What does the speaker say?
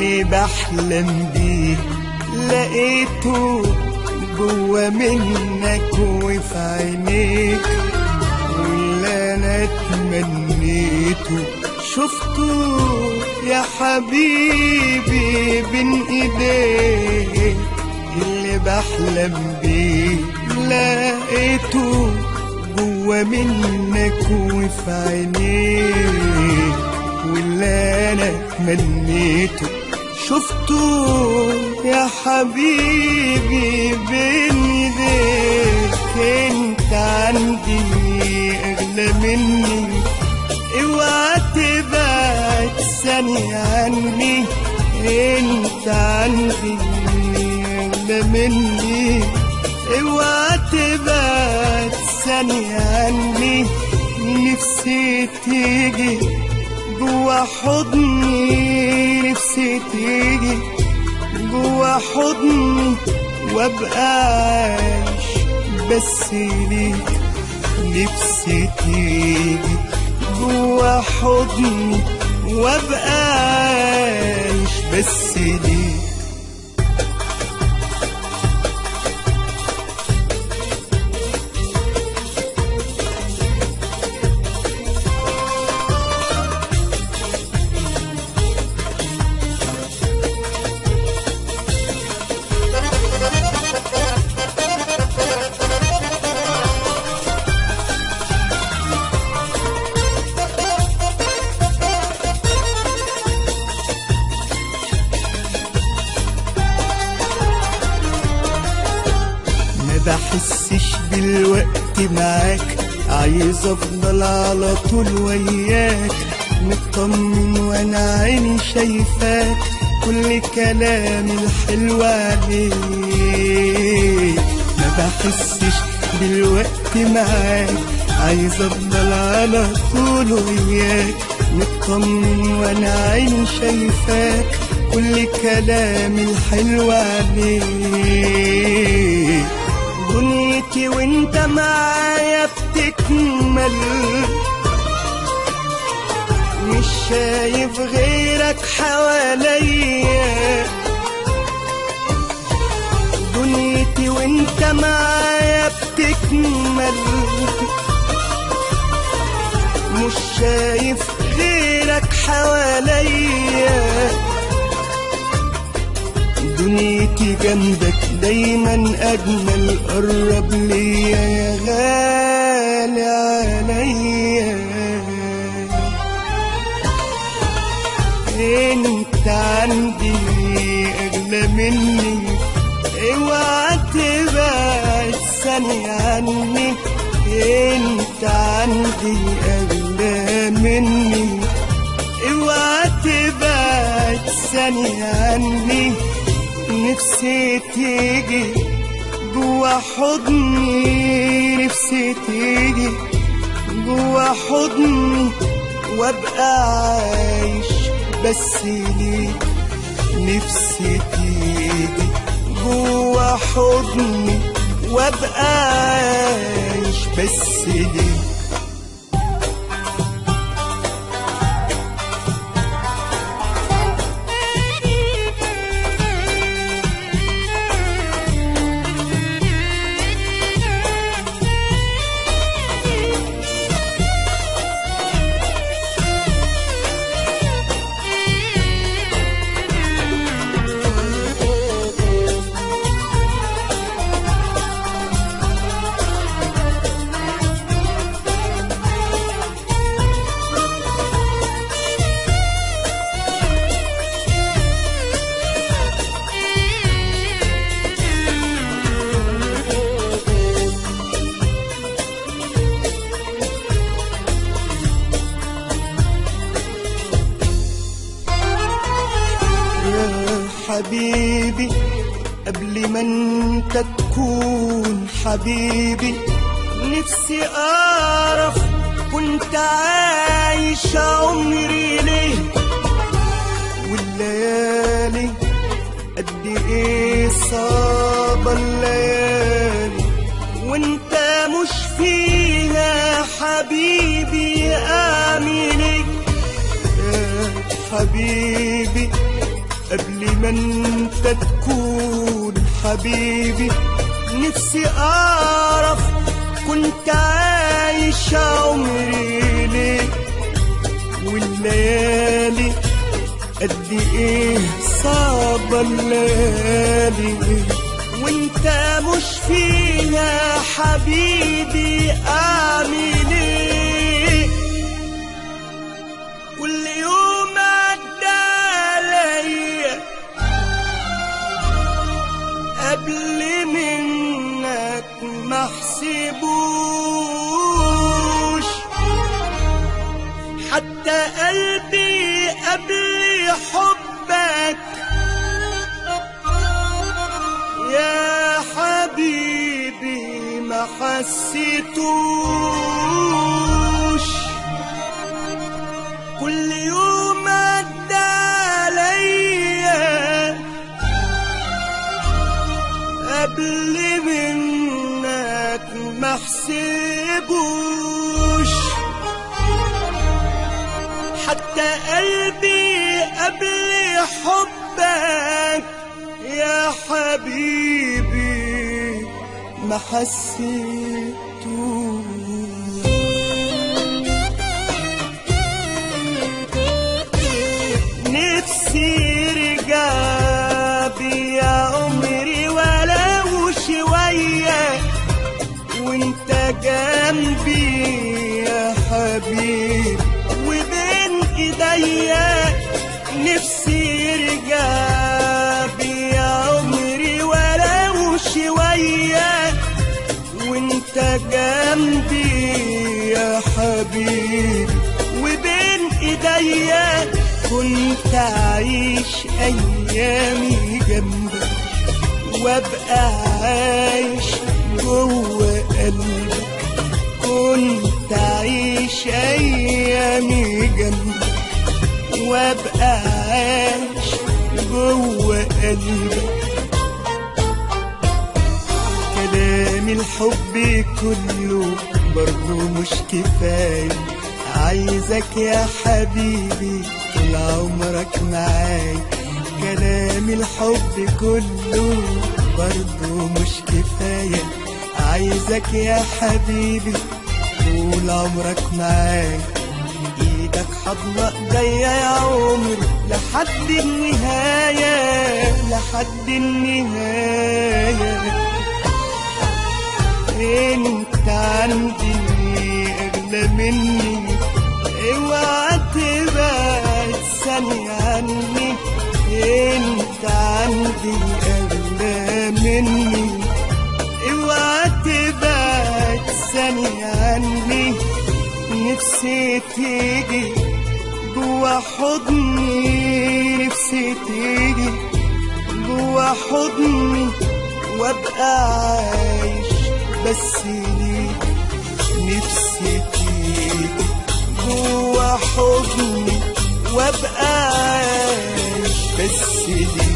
اللي بحلم بيه لقيته جوا منك وفي عينيك، واللي انا تمنيته شفته يا حبيبي بين ايديك. اللي بحلم بيه لقيته جوا منك وفي عينيك، واللي انا تمنيته شفته يا حبيبي بين ايديك. انت عندي اغلى مني، اوعى تبعد ثانية عني. انت عندي اغلى مني، اوعى تبعد ثانية عني. نفسي تيجي جوا حضني، نفسي تيجي جوا حضني وابقى عايش بس ليك. نفسي تيجي جوا حضني وابقى عايش بس ليك. بحسش بالوقت معاك، عايز افضل على طول وياك. مطمن وانا عيني شايفاك، كل كلامي الحلو عليك. ما بحسش بالوقت معاك، عايز افضل على طول وياك. مطمن وانا عيني شايفاك، كل كلامي الحلو عليك. دنيتي وانت معايا بتكمل، مش شايف غيرك حواليا. دنيتي وانت معايا بتكمل، مش شايف غيرك حواليا. دنيتي جنبك دايما أجمل، قرب ليا يا غالي عليا. انت عندي أغلى مني، اوعى تبعد ثانية عني. انت عندي أغلى مني، اوعى تبعد ثانية عني. نفسي تيجي جوا حضني، نفسي تيجي جوا حضني وابقى عايش بس ليك. نفسي تيجي جوا حضني وابقى عايش بس ليك. حبيبي قبل ما انت تكون حبيبي، نفسي اعرف كنت عايش عمري ليه. والليالي قد ايه صعبة الليالي وانت مش فيها حبيبي. اعمل ايه يا حبيبي قبل ما انت تكون حبيبي. نفسي اعرف كنت عايش عمري ليه، والليالي قد ايه صعبة الليالي وانت مش فيها حبيبي. اعمل ايه؟ كل يوم عدى عليا قبل منك ما حسبوش، حتى قلبي قبل حبك يا حبيبي ما حسيتوش. كل يوم عدى عليا قبل منك ما حسبوش، حتى قلبي قبل حبك يا حبيبي ما حسيتوش. نفسي يرجع بيا عمري ولو شوية وانت جنبي يا حبيبي وبين ايديا. نفسي يرجع بيا عمري ولو شوية وانت جنبي يا حبيبي وبين ايديا. كنت أعيش أيامي جنبك وأبقى عايش جوه قلبك. كنت أعيش أيامي جنبك وأبقى عايش جوه قلبك. كلام الحب كله برضه مش كفاية، عايزك يا حبيبي طول عمرك معاي. كلام الحب كله برضه مش كفاية، عايزك يا حبيبي طول عمرك معاي. ايدك حضنة ايديا يا عمري لحد النهاية لحد النهاية. انت عندي اغلى مني، اوعى تبعد ثانية عني. انت عندي اغلى مني، اوعى تبعد ثانية عني. نفسي تيجي جوا حضني، نفسي تيجي جوا حضني وابقى عايش بس ليك. نفسي تيجي جوا حضني وابقى عايش بس ليك.